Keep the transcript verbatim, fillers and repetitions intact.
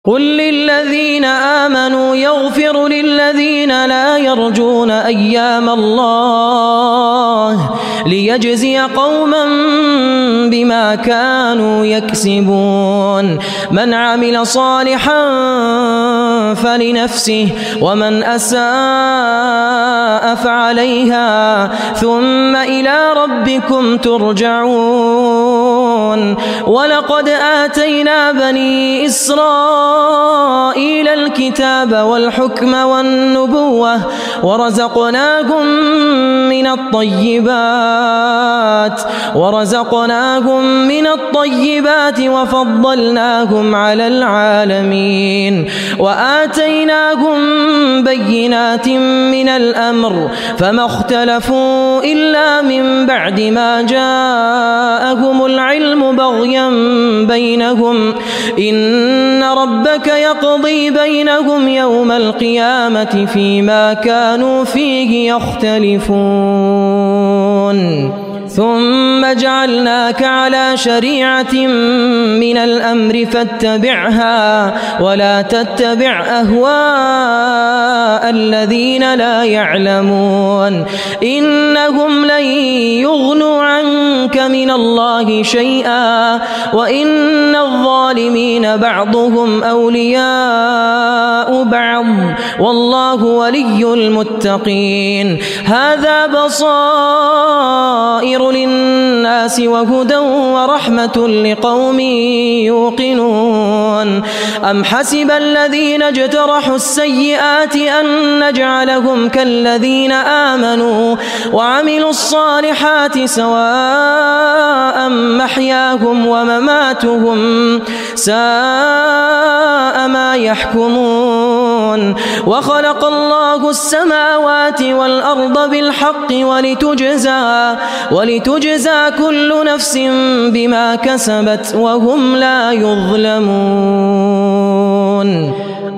قل للذين آمنوا يغفروا للذين لا يرجون أيام الله ليجزي قوما بما كانوا يكسبون من عمل صالحا فلنفسه ومن أساء فعليها ثم إلى ربكم ترجعون ولقد آتينا بني إسرائيل الكتاب والحكم والنبوة ورزقناهم من الطيبات ورزقناهم من الطيبات وفضلناهم على العالمين وآتيناهم بينات من الأمر فما اختلفوا إلا من بعد ما جاءهم العلم بغيا بينهم إن ربك يقضي بينهم يوم القيامة فيما كانوا فيه يختلفون ثم جعلناك على شريعة من الأمر فاتبعها ولا تتبع أهواء الذين لا يعلمون إنهم لن يغنوا عنك من الله شيئا وإن الظالمين بعضهم أولياء بعض والله ولي المتقين هذا بصائر للناس وهدى ورحمة لقوم يوقنون أم حسب الذين اجترحوا السيئات أن نجعلهم كالذين آمنوا وعملوا الصالحات سواء محياهم ومماتهم ساء ما يحكمون وخلق الله السماوات والأرض بالحق ولتجزى ولتجزى كل نفس بما كسبت وهم لا يظلمون.